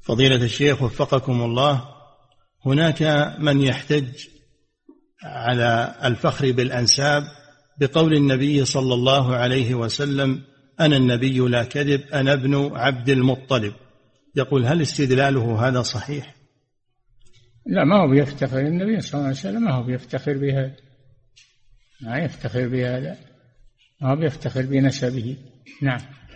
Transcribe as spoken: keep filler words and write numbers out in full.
فضيلة الشيخ وفقكم الله، هناك من يحتج على الفخر بالأنساب بقول النبي صلى الله عليه وسلم: أنا النبي لا كذب، أنا ابن عبد المطلب. يقول: هل استدلاله هذا صحيح؟ لا، ما هو بيفتخر النبي صلى الله عليه وسلم، ما هو بيفتخر بهذا، ما يفتخر بهذا، ما هو بيفتخر بنسبه. نعم.